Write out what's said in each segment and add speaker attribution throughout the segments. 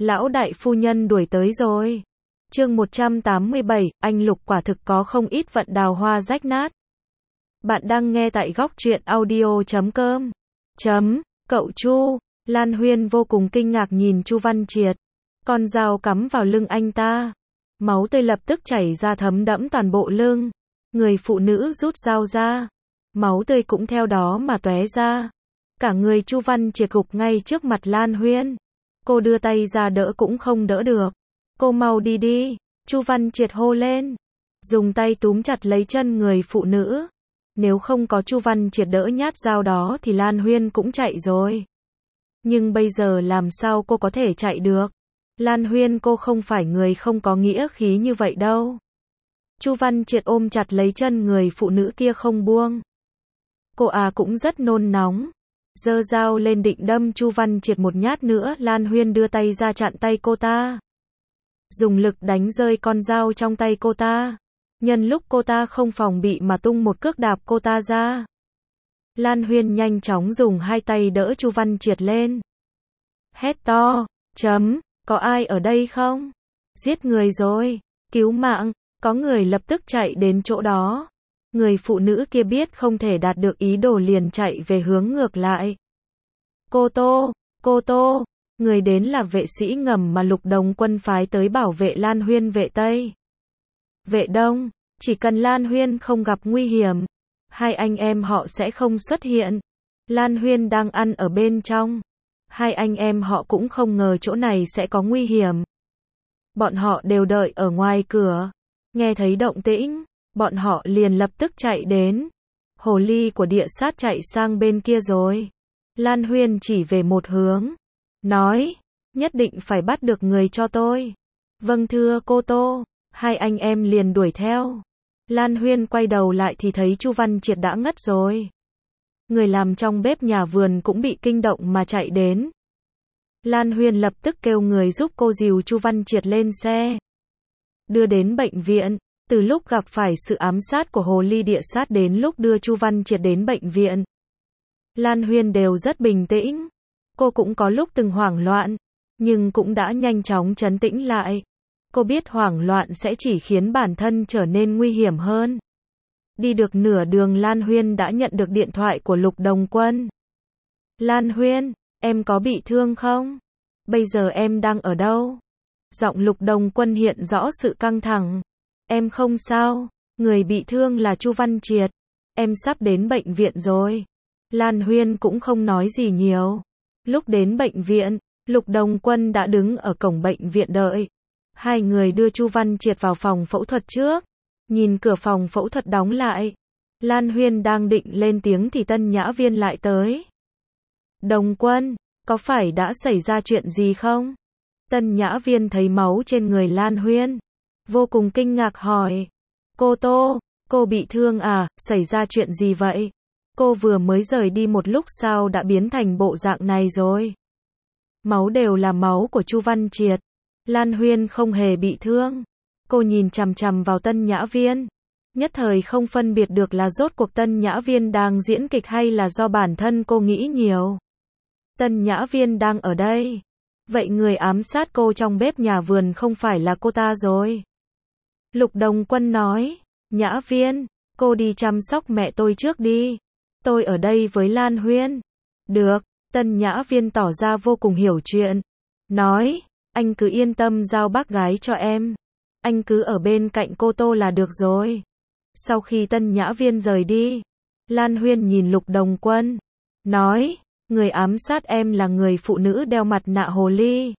Speaker 1: Lão đại phu nhân đuổi tới rồi. Chương 187, anh Lục quả thực có không ít vận đào hoa rách nát. Bạn đang nghe tại góc truyện audio.com. Cậu Chu, Lan Huyên vô cùng kinh ngạc nhìn Chu Văn Triệt. Con dao cắm vào lưng anh ta. Máu tươi lập tức chảy ra thấm đẫm toàn bộ lưng. Người phụ nữ rút dao ra. Máu tươi cũng theo đó mà tóe ra. Cả người Chu Văn Triệt gục ngay trước mặt Lan Huyên. Cô đưa tay ra đỡ cũng không đỡ được. Cô mau đi đi, Chu Văn Triệt hô lên. Dùng tay túm chặt lấy chân người phụ nữ. Nếu không có Chu Văn Triệt đỡ nhát dao đó thì Lan Huyên cũng chạy rồi. Nhưng bây giờ làm sao cô có thể chạy được? Lan Huyên, cô không phải người không có nghĩa khí như vậy đâu. Chu Văn Triệt ôm chặt lấy chân người phụ nữ kia không buông. Cô cũng rất nôn nóng. Giơ dao lên định đâm Chu Văn Triệt một nhát nữa, Lan Huyên đưa tay ra chặn tay cô ta. Dùng lực đánh rơi con dao trong tay cô ta. Nhân lúc cô ta không phòng bị mà tung một cước đạp cô ta ra. Lan Huyên nhanh chóng dùng hai tay đỡ Chu Văn Triệt lên. Hét to, có ai ở đây không? Giết người rồi, cứu mạng, có người lập tức chạy đến chỗ đó. Người phụ nữ kia biết không thể đạt được ý đồ liền chạy về hướng ngược lại. Cô Tô, người đến là vệ sĩ ngầm mà Lục Đồng Quân phái tới bảo vệ Lan Huyên vệ Tây. Vệ Đông, chỉ cần Lan Huyên không gặp nguy hiểm, hai anh em họ sẽ không xuất hiện. Lan Huyên đang ăn ở bên trong. Hai anh em họ cũng không ngờ chỗ này sẽ có nguy hiểm. Bọn họ đều đợi ở ngoài cửa. Nghe thấy động tĩnh, bọn họ liền lập tức chạy đến. Hồ ly của địa sát chạy sang bên kia rồi. Lan Huyên chỉ về một hướng. Nói, nhất định phải bắt được người cho tôi. Vâng thưa cô Tô. Hai anh em liền đuổi theo. Lan Huyên quay đầu lại thì thấy Chu Văn Triệt đã ngất rồi. Người làm trong bếp nhà vườn cũng bị kinh động mà chạy đến. Lan Huyên lập tức kêu người giúp cô dìu Chu Văn Triệt lên xe. Đưa đến bệnh viện. Từ lúc gặp phải sự ám sát của hồ ly địa sát đến lúc đưa Chu Văn Triệt đến bệnh viện, Lan Huyên đều rất bình tĩnh. Cô cũng có lúc từng hoảng loạn, nhưng cũng đã nhanh chóng trấn tĩnh lại. Cô biết hoảng loạn sẽ chỉ khiến bản thân trở nên nguy hiểm hơn. Đi được nửa đường Lan Huyên đã nhận được điện thoại của Lục Đồng Quân. Lan Huyên, em có bị thương không? Bây giờ em đang ở đâu? Giọng Lục Đồng Quân hiện rõ sự căng thẳng. Em không sao, người bị thương là Chu Văn Triệt. Em sắp đến bệnh viện rồi. Lan Huyên cũng không nói gì nhiều. Lúc đến bệnh viện, Lục Đồng Quân đã đứng ở cổng bệnh viện đợi. Hai người đưa Chu Văn Triệt vào phòng phẫu thuật trước. Nhìn cửa phòng phẫu thuật đóng lại. Lan Huyên đang định lên tiếng thì Tân Nhã Viên lại tới. Đồng Quân, có phải đã xảy ra chuyện gì không? Tân Nhã Viên thấy máu trên người Lan Huyên. Vô cùng kinh ngạc hỏi. Cô Tô, cô bị thương à, xảy ra chuyện gì vậy? Cô vừa mới rời đi một lúc sao đã biến thành bộ dạng này rồi? Máu đều là máu của Chu Văn Triệt. Lan Huyên không hề bị thương. Cô nhìn chằm chằm vào Tân Nhã Viên. Nhất thời không phân biệt được là rốt cuộc Tân Nhã Viên đang diễn kịch hay là do bản thân cô nghĩ nhiều. Tân Nhã Viên đang ở đây. Vậy người ám sát cô trong bếp nhà vườn không phải là cô ta rồi. Lục Đồng Quân nói, Nhã Viên, cô đi chăm sóc mẹ tôi trước đi. Tôi ở đây với Lan Huyên. Được, Tân Nhã Viên tỏ ra vô cùng hiểu chuyện. Nói, anh cứ yên tâm giao bác gái cho em. Anh cứ ở bên cạnh cô Tô là được rồi. Sau khi Tân Nhã Viên rời đi, Lan Huyên nhìn Lục Đồng Quân. Nói, người ám sát em là người phụ nữ đeo mặt nạ hồ ly.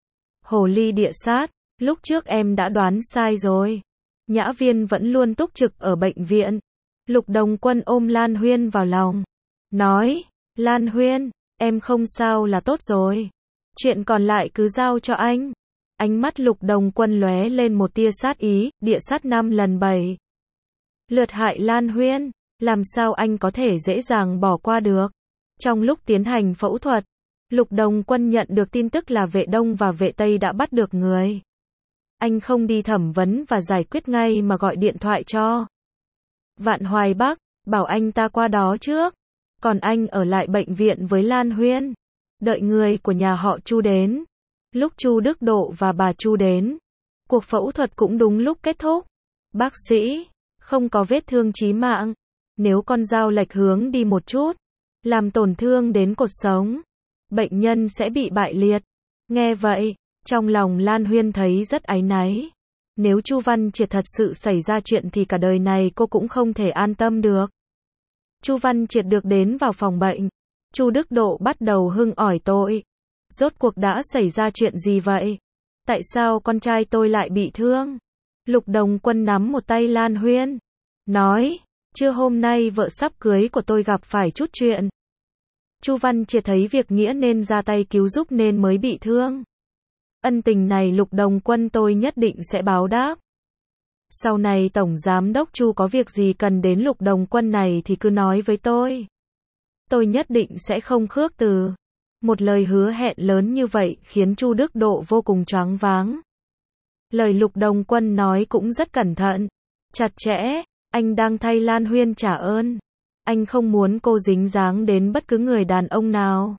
Speaker 1: Hồ ly địa sát. Lúc trước em đã đoán sai rồi. Nhã Viên vẫn luôn túc trực ở bệnh viện. Lục Đồng Quân ôm Lan Huyên vào lòng. Nói, Lan Huyên, em không sao là tốt rồi. Chuyện còn lại cứ giao cho anh. Ánh mắt Lục Đồng Quân lóe lên một tia sát ý, địa sát 5 lần 7. Lượt hại Lan Huyên, làm sao anh có thể dễ dàng bỏ qua được. Trong lúc tiến hành phẫu thuật, Lục Đồng Quân nhận được tin tức là vệ Đông và vệ Tây đã bắt được người. Anh không đi thẩm vấn và giải quyết ngay mà gọi điện thoại cho Vạn Hoài Bắc, bảo anh ta qua đó trước. Còn anh ở lại bệnh viện với Lan Huyên. Đợi người của nhà họ Chu đến. Lúc Chu Đức Độ và bà Chu đến, cuộc phẫu thuật cũng đúng lúc kết thúc. Bác sĩ, không có vết thương chí mạng. Nếu con dao lệch hướng đi một chút, làm tổn thương đến cột sống, bệnh nhân sẽ bị bại liệt. Nghe vậy, trong lòng Lan Huyên thấy rất áy náy. Nếu Chu Văn Triệt thật sự xảy ra chuyện thì cả đời này cô cũng không thể an tâm được. Chu Văn Triệt được đến vào phòng bệnh. Chu Đức Độ bắt đầu hưng ỏi tội. Rốt cuộc đã xảy ra chuyện gì vậy? Tại sao con trai tôi lại bị thương? Lục Đồng Quân nắm một tay Lan Huyên, nói, trưa hôm nay vợ sắp cưới của tôi gặp phải chút chuyện. Chu Văn Triệt thấy việc nghĩa nên ra tay cứu giúp nên mới bị thương. Ân tình này Lục Đồng Quân tôi nhất định sẽ báo đáp. Sau này Tổng Giám đốc Chu có việc gì cần đến Lục Đồng Quân này thì cứ nói với tôi. Tôi nhất định sẽ không khước từ. Một lời hứa hẹn lớn như vậy khiến Chu Đức Độ vô cùng choáng váng. Lời Lục Đồng Quân nói cũng rất cẩn thận, chặt chẽ, anh đang thay Lan Huyên trả ơn. Anh không muốn cô dính dáng đến bất cứ người đàn ông nào.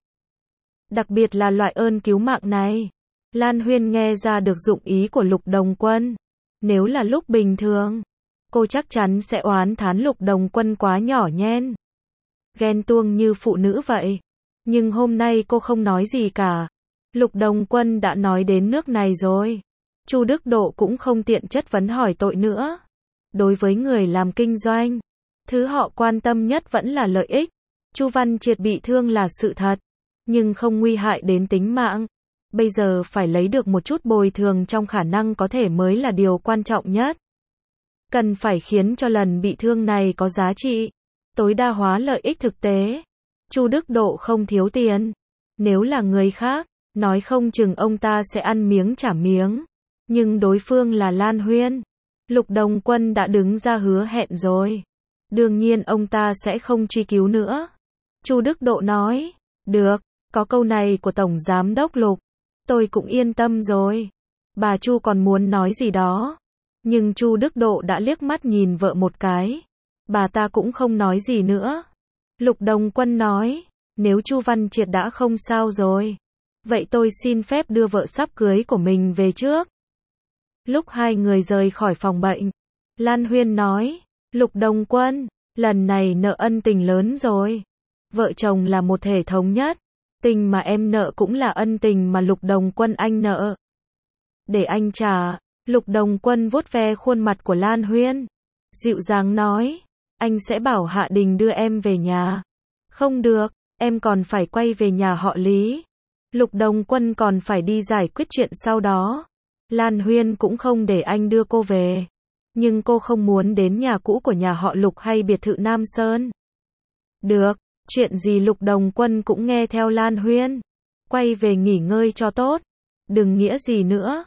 Speaker 1: Đặc biệt là loại ơn cứu mạng này. Lan Huyên nghe ra được dụng ý của Lục Đồng Quân. Nếu là lúc bình thường, cô chắc chắn sẽ oán thán Lục Đồng Quân quá nhỏ nhen, ghen tuông như phụ nữ vậy. Nhưng hôm nay cô không nói gì cả. Lục Đồng Quân đã nói đến nước này rồi. Chu Đức Độ cũng không tiện chất vấn hỏi tội nữa. Đối với người làm kinh doanh, thứ họ quan tâm nhất vẫn là lợi ích. Chu Văn Triệt bị thương là sự thật, nhưng không nguy hại đến tính mạng. Bây giờ phải lấy được một chút bồi thường trong khả năng có thể mới là điều quan trọng nhất. Cần phải khiến cho lần bị thương này có giá trị, tối đa hóa lợi ích thực tế. Chu Đức Độ không thiếu tiền. Nếu là người khác, nói không chừng ông ta sẽ ăn miếng trả miếng. Nhưng đối phương là Lan Huyên. Lục Đồng Quân đã đứng ra hứa hẹn rồi. Đương nhiên ông ta sẽ không truy cứu nữa. Chu Đức Độ nói, được, có câu này của Tổng Giám đốc Lục, tôi cũng yên tâm rồi. Bà Chu còn muốn nói gì đó. Nhưng Chu Đức Độ đã liếc mắt nhìn vợ một cái. Bà ta cũng không nói gì nữa. Lục Đồng Quân nói, nếu Chu Văn Triệt đã không sao rồi, vậy tôi xin phép đưa vợ sắp cưới của mình về trước. Lúc hai người rời khỏi phòng bệnh, Lan Huyên nói, Lục Đồng Quân, lần này nợ ân tình lớn rồi. Vợ chồng là một thể thống nhất. Tình mà em nợ cũng là ân tình mà Lục Đồng Quân anh nợ. Để anh trả. Lục Đồng Quân vuốt ve khuôn mặt của Lan Huyên, dịu dàng nói, anh sẽ bảo Hạ Đình đưa em về nhà. Không được, em còn phải quay về nhà họ Lý. Lục Đồng Quân còn phải đi giải quyết chuyện sau đó. Lan Huyên cũng không để anh đưa cô về. Nhưng cô không muốn đến nhà cũ của nhà họ Lục hay biệt thự Nam Sơn. Được, chuyện gì Lục Đồng Quân cũng nghe theo Lan Huyên. Quay về nghỉ ngơi cho tốt. Đừng nghĩa gì nữa.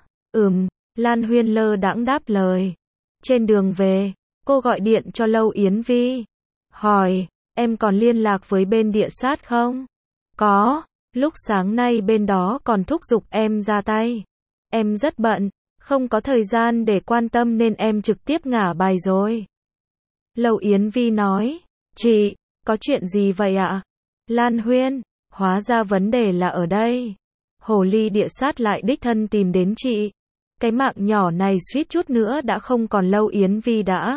Speaker 1: Lan Huyên lơ đãng đáp lời. Trên đường về, cô gọi điện cho Lâu Yến Vi. Hỏi, em còn liên lạc với bên địa sát không? Có, lúc sáng nay bên đó còn thúc giục em ra tay. Em rất bận, không có thời gian để quan tâm nên em trực tiếp ngả bài rồi. Lâu Yến Vi nói, chị, có chuyện gì vậy ạ? Lan Huyên, hóa ra vấn đề là ở đây. Hồ ly địa sát lại đích thân tìm đến chị. Cái mạng nhỏ này suýt chút nữa đã không còn. Lâu Yến Vi đã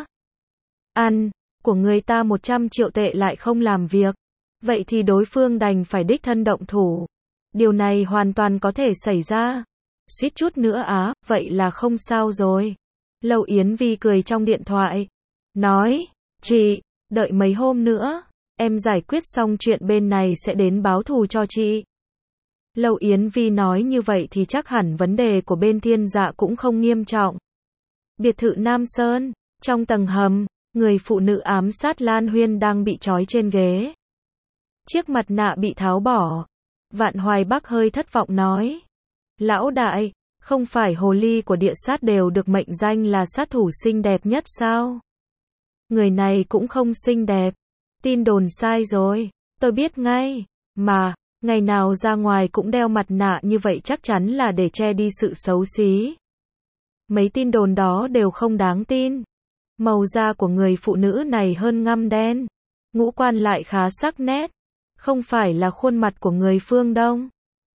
Speaker 1: ăn của người ta 100 triệu tệ lại không làm việc. Vậy thì đối phương đành phải đích thân động thủ. Điều này hoàn toàn có thể xảy ra. Suýt chút nữa vậy là không sao rồi. Lâu Yến Vi cười trong điện thoại. Nói, chị, đợi mấy hôm nữa, em giải quyết xong chuyện bên này sẽ đến báo thù cho chị. Lâu Yến Vi nói như vậy thì chắc hẳn vấn đề của bên Thiên Dạ cũng không nghiêm trọng. Biệt thự Nam Sơn, trong tầng hầm, người phụ nữ ám sát Lan Huyên đang bị trói trên ghế. Chiếc mặt nạ bị tháo bỏ. Vạn Hoài Bắc hơi thất vọng nói. Lão đại, không phải hồ ly của địa sát đều được mệnh danh là sát thủ xinh đẹp nhất sao? Người này cũng không xinh đẹp. Tin đồn sai rồi, tôi biết ngay. Mà, ngày nào ra ngoài cũng đeo mặt nạ như vậy chắc chắn là để che đi sự xấu xí. Mấy tin đồn đó đều không đáng tin. Màu da của người phụ nữ này hơn ngăm đen. Ngũ quan lại khá sắc nét. Không phải là khuôn mặt của người phương Đông.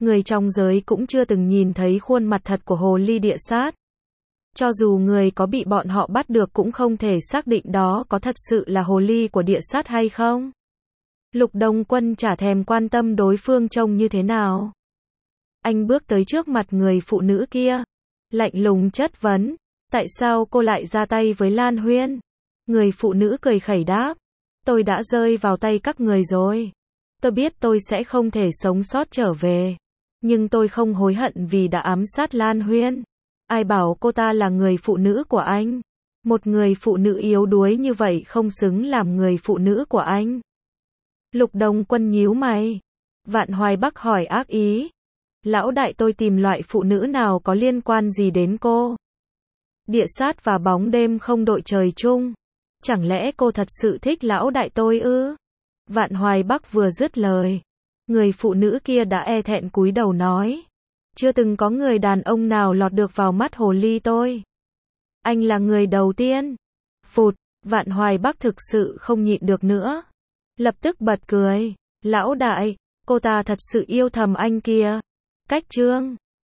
Speaker 1: Người trong giới cũng chưa từng nhìn thấy khuôn mặt thật của hồ ly địa sát. Cho dù người có bị bọn họ bắt được cũng không thể xác định đó có thật sự là hồ ly của địa sát hay không. Lục Đông Quân chả thèm quan tâm đối phương trông như thế nào. Anh bước tới trước mặt người phụ nữ kia, lạnh lùng chất vấn, tại sao cô lại ra tay với Lan Huyên? Người phụ nữ cười khẩy đáp, tôi đã rơi vào tay các người rồi. Tôi biết tôi sẽ không thể sống sót trở về, nhưng tôi không hối hận vì đã ám sát Lan Huyên. Ai bảo cô ta là người phụ nữ của anh? Một người phụ nữ yếu đuối như vậy không xứng làm người phụ nữ của anh. Lục Đông Quân nhíu mày. Vạn Hoài Bắc hỏi ác ý. Lão đại, tôi tìm loại phụ nữ nào có liên quan gì đến cô? Địa sát và bóng đêm không đội trời chung. Chẳng lẽ cô thật sự thích lão đại tôi ư? Vạn Hoài Bắc vừa dứt lời, người phụ nữ kia đã e thẹn cúi đầu nói, chưa từng có người đàn ông nào lọt được vào mắt hồ ly tôi. Anh là người đầu tiên. Phụt, Vạn Hoài Bắc thực sự không nhịn được nữa. Lập tức bật cười. Lão đại, cô ta thật sự yêu thầm anh kìa. Cách chương